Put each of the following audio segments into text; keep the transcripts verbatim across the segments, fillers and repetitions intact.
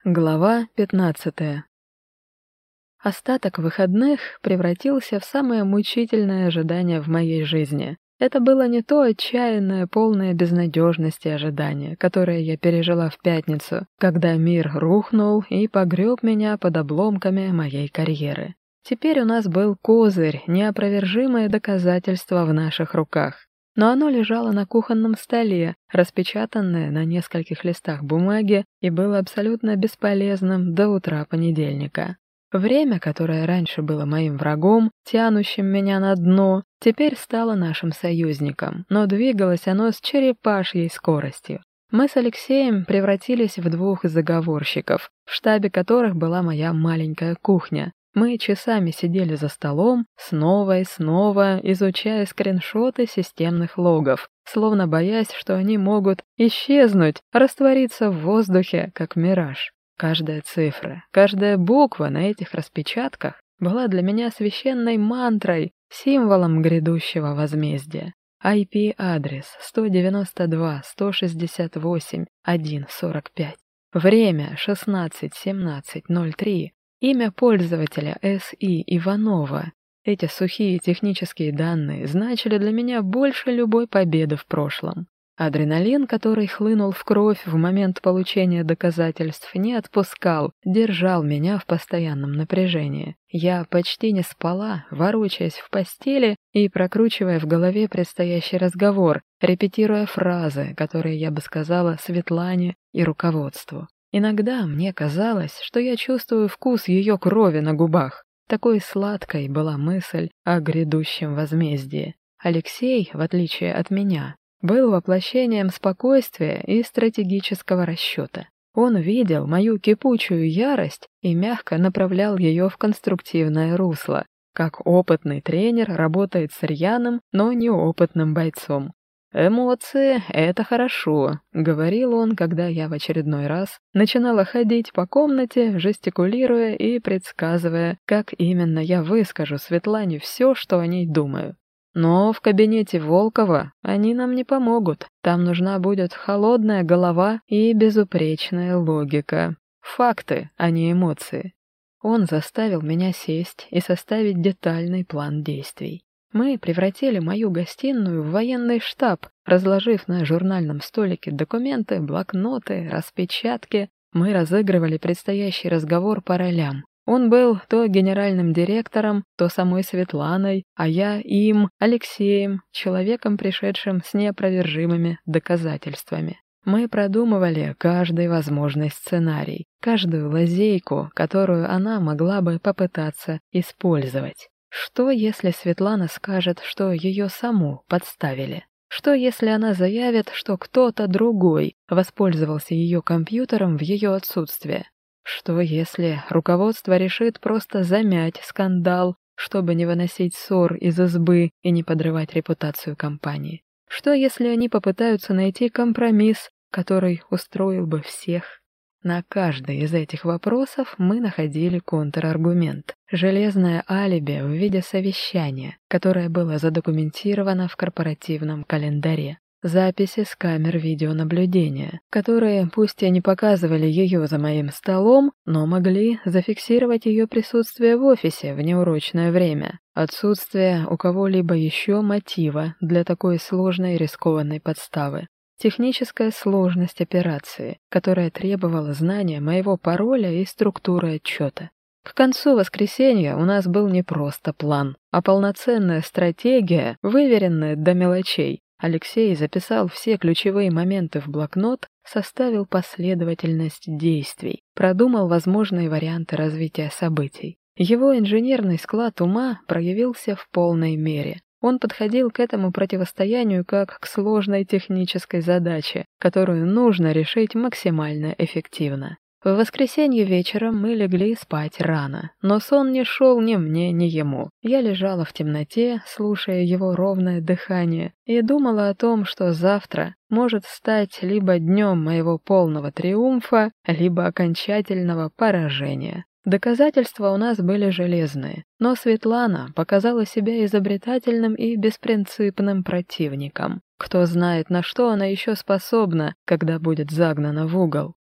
Глава пятнадцатая. Остаток выходных превратился в самое мучительное ожидание в моей жизни. Это было не то отчаянное, полное безнадежности ожидание, которое я пережила в пятницу, когда мир рухнул и погреб меня под обломками моей карьеры. Теперь у нас был козырь, неопровержимое доказательство в наших руках. Но оно лежало на кухонном столе, распечатанное на нескольких листах бумаги, и было абсолютно бесполезным до утра понедельника. Время, которое раньше было моим врагом, тянущим меня на дно, теперь стало нашим союзником, но двигалось оно с черепашьей скоростью. Мы с Алексеем превратились в двух заговорщиков, в штабе которых была моя маленькая кухня. Мы часами сидели за столом, снова и снова изучая скриншоты системных логов, словно боясь, что они могут исчезнуть, раствориться в воздухе, как мираж. Каждая цифра, каждая буква на этих распечатках была для меня священной мантрой, символом грядущего возмездия. ай пи-адрес сто девяносто два сто шестьдесят восемь точка сто сорок пять. Время шестнадцать семнадцать ноль три. Имя пользователя эс и Иванова. Эти сухие технические данные значили для меня больше любой победы в прошлом. Адреналин, который хлынул в кровь в момент получения доказательств, не отпускал, держал меня в постоянном напряжении. Я почти не спала, ворочаясь в постели и прокручивая в голове предстоящий разговор, репетируя фразы, которые я бы сказала Светлане и руководству. Иногда мне казалось, что я чувствую вкус ее крови на губах. Такой сладкой была мысль о грядущем возмездии. Алексей, в отличие от меня, был воплощением спокойствия и стратегического расчета. Он видел мою кипучую ярость и мягко направлял ее в конструктивное русло, как опытный тренер работает с рьяным, но неопытным бойцом. «Эмоции — это хорошо», — говорил он, когда я в очередной раз начинала ходить по комнате, жестикулируя и предсказывая, как именно я выскажу Светлане все, что о ней думаю. «Но в кабинете Волкова они нам не помогут. Там нужна будет холодная голова и безупречная логика. Факты, а не эмоции». Он заставил меня сесть и составить детальный план действий. Мы превратили мою гостиную в военный штаб, разложив на журнальном столике документы, блокноты, распечатки. Мы разыгрывали предстоящий разговор по ролям. Он был то генеральным директором, то самой Светланой, а я им, Алексеем, человеком, пришедшим с неопровержимыми доказательствами. Мы продумывали каждый возможный сценарий, каждую лазейку, которую она могла бы попытаться использовать. Что, если Светлана скажет, что ее саму подставили? Что, если она заявит, что кто-то другой воспользовался ее компьютером в ее отсутствие? Что, если руководство решит просто замять скандал, чтобы не выносить ссор из избы и не подрывать репутацию компании? Что, если они попытаются найти компромисс, который устроил бы всех? На каждый из этих вопросов мы находили контраргумент. Железное алиби в виде совещания, которое было задокументировано в корпоративном календаре. Записи с камер видеонаблюдения, которые пусть и не показывали ее за моим столом, но могли зафиксировать ее присутствие в офисе в неурочное время. Отсутствие у кого-либо еще мотива для такой сложной и рискованной подставы. Техническая сложность операции, которая требовала знания моего пароля и структуры отчета. К концу воскресенья у нас был не просто план, а полноценная стратегия, выверенная до мелочей. Алексей записал все ключевые моменты в блокнот, составил последовательность действий, продумал возможные варианты развития событий. Его инженерный склад ума проявился в полной мере. Он подходил к этому противостоянию как к сложной технической задаче, которую нужно решить максимально эффективно. В воскресенье вечером мы легли спать рано, но сон не шел ни мне, ни ему. Я лежала в темноте, слушая его ровное дыхание, и думала о том, что завтра может стать либо днем моего полного триумфа, либо окончательного поражения. Доказательства у нас были железные, но Светлана показала себя изобретательным и беспринципным противником. Кто знает, на что она еще способна, когда будет загнана в угол.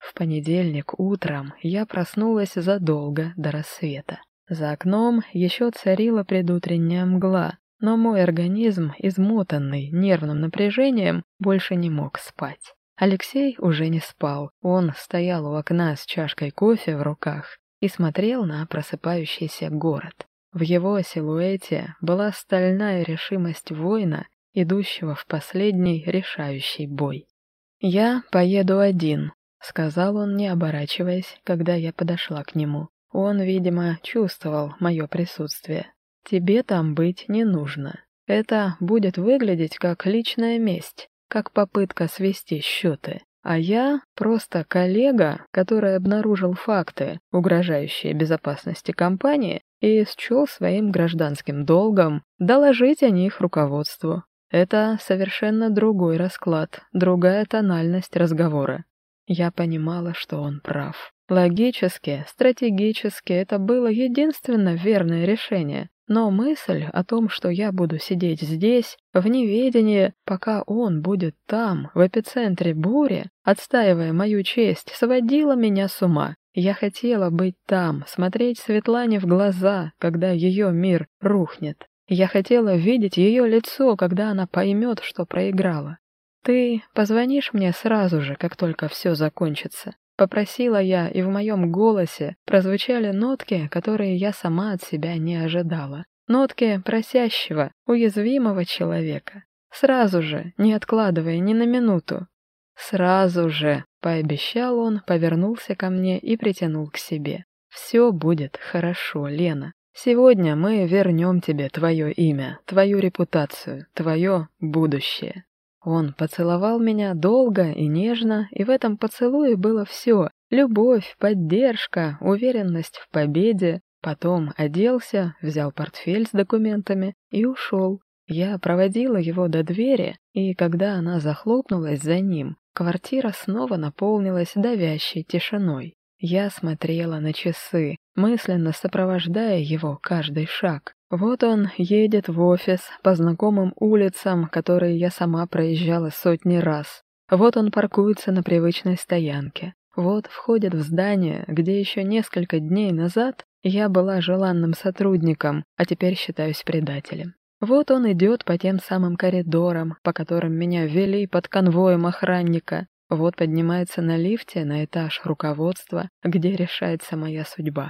В понедельник утром я проснулась задолго до рассвета. За окном еще царила предутренняя мгла, но мой организм, измотанный нервным напряжением, больше не мог спать. Алексей уже не спал, он стоял у окна с чашкой кофе в руках и смотрел на просыпающийся город. В его силуэте была стальная решимость воина, идущего в последний решающий бой. «Я поеду один», — сказал он, не оборачиваясь, когда я подошла к нему. Он, видимо, чувствовал мое присутствие. «Тебе там быть не нужно. Это будет выглядеть как личная месть, как попытка свести счеты. А я просто коллега, который обнаружил факты, угрожающие безопасности компании, и счел своим гражданским долгом доложить о них руководству. Это совершенно другой расклад, другая тональность разговора». Я понимала, что он прав. Логически, стратегически это было единственно верное решение. Но мысль о том, что я буду сидеть здесь, в неведении, пока он будет там, в эпицентре бури, отстаивая мою честь, сводила меня с ума. Я хотела быть там, смотреть Светлане в глаза, когда ее мир рухнет. Я хотела видеть ее лицо, когда она поймет, что проиграла. «Ты позвонишь мне сразу же, как только все закончится?» Попросила я, и в моем голосе прозвучали нотки, которые я сама от себя не ожидала. Нотки просящего, уязвимого человека. «Сразу же, не откладывая ни на минуту». «Сразу же», — пообещал он, повернулся ко мне и притянул к себе. «Все будет хорошо, Лена. Сегодня мы вернем тебе твое имя, твою репутацию, твое будущее». Он поцеловал меня долго и нежно, и в этом поцелуе было все — любовь, поддержка, уверенность в победе. Потом оделся, взял портфель с документами и ушел. Я проводила его до двери, и когда она захлопнулась за ним, квартира снова наполнилась давящей тишиной. Я смотрела на часы, мысленно сопровождая его каждый шаг. Вот он едет в офис по знакомым улицам, которые я сама проезжала сотни раз. Вот он паркуется на привычной стоянке. Вот входит в здание, где еще несколько дней назад я была желанным сотрудником, а теперь считаюсь предателем. Вот он идет по тем самым коридорам, по которым меня вели под конвоем охранника. Вот поднимается на лифте на этаж руководства, где решается моя судьба.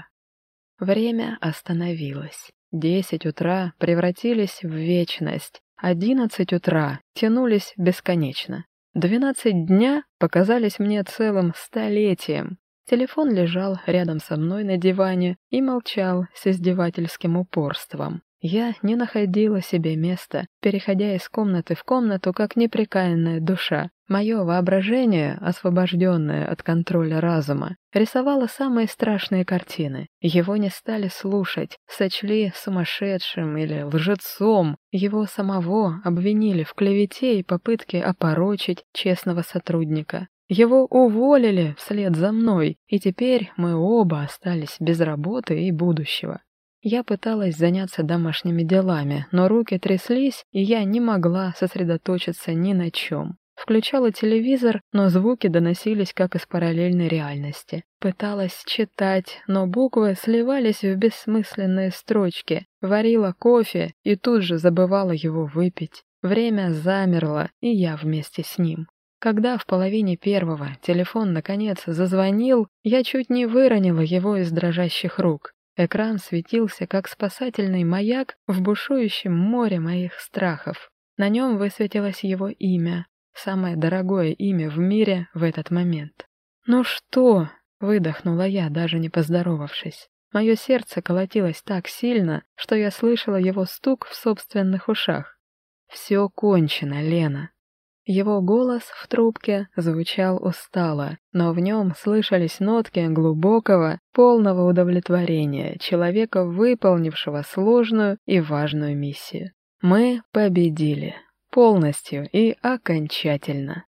Время остановилось. Десять утра превратились в вечность. Одиннадцать утра тянулись бесконечно. Двенадцать дня показались мне целым столетием. Телефон лежал рядом со мной на диване и молчал с издевательским упорством. Я не находила себе места, переходя из комнаты в комнату, как непрекаянная душа. Мое воображение, освобожденное от контроля разума, рисовало самые страшные картины. Его не стали слушать, сочли сумасшедшим или лжецом. Его самого обвинили в клевете и попытке опорочить честного сотрудника. Его уволили вслед за мной, и теперь мы оба остались без работы и будущего. Я пыталась заняться домашними делами, но руки тряслись, и я не могла сосредоточиться ни на чем. Включала телевизор, но звуки доносились как из параллельной реальности. Пыталась читать, но буквы сливались в бессмысленные строчки. Варила кофе и тут же забывала его выпить. Время замерло, и я вместе с ним. Когда в половине первого телефон наконец зазвонил, я чуть не выронила его из дрожащих рук. Экран светился, как спасательный маяк в бушующем море моих страхов. На нем высветилось его имя, самое дорогое имя в мире в этот момент. «Ну что?» — выдохнула я, даже не поздоровавшись. Мое сердце колотилось так сильно, что я слышала его стук в собственных ушах. «Все кончено, Лена». Его голос в трубке звучал устало, но в нем слышались нотки глубокого, полного удовлетворения человека, выполнившего сложную и важную миссию. Мы победили. Полностью и окончательно.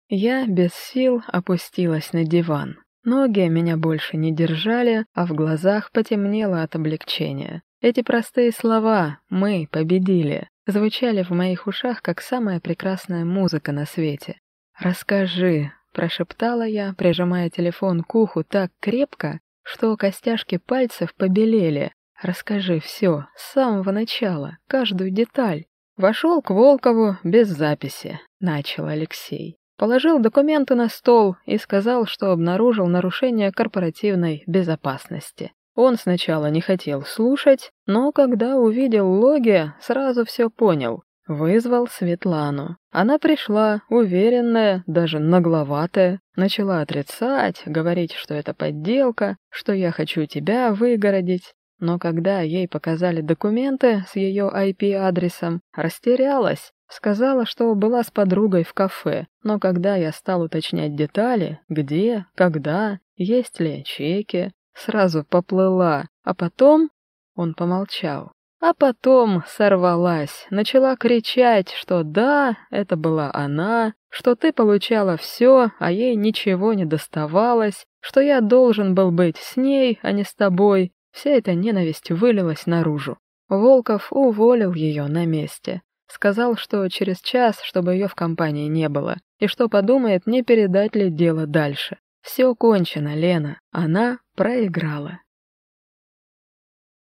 Я без сил опустилась на диван. Ноги меня больше не держали, а в глазах потемнело от облегчения. Эти простые слова «мы победили» звучали в моих ушах, как самая прекрасная музыка на свете. «Расскажи», — прошептала я, прижимая телефон к уху так крепко, что костяшки пальцев побелели. «Расскажи все, с самого начала, каждую деталь». «Вошел к Волкову без записи», — начал Алексей. Положил документы на стол и сказал, что обнаружил нарушение корпоративной безопасности. Он сначала не хотел слушать, но когда увидел логи, сразу все понял. Вызвал Светлану. Она пришла, уверенная, даже нагловатая, начала отрицать, говорить, что это подделка, что я хочу тебя выгородить. Но когда ей показали документы с ее ай пи-адресом, растерялась, сказала, что была с подругой в кафе. Но когда я стал уточнять детали, где, когда, есть ли чеки, сразу поплыла, а потом... Он помолчал. А потом сорвалась, начала кричать, что да, это была она, что ты получала все, а ей ничего не доставалось, что я должен был быть с ней, а не с тобой. Вся эта ненависть вылилась наружу. Волков уволил ее на месте. Сказал, что через час, чтобы ее в компании не было, и что подумает, не передать ли дело дальше. Все кончено, Лена, она проиграла.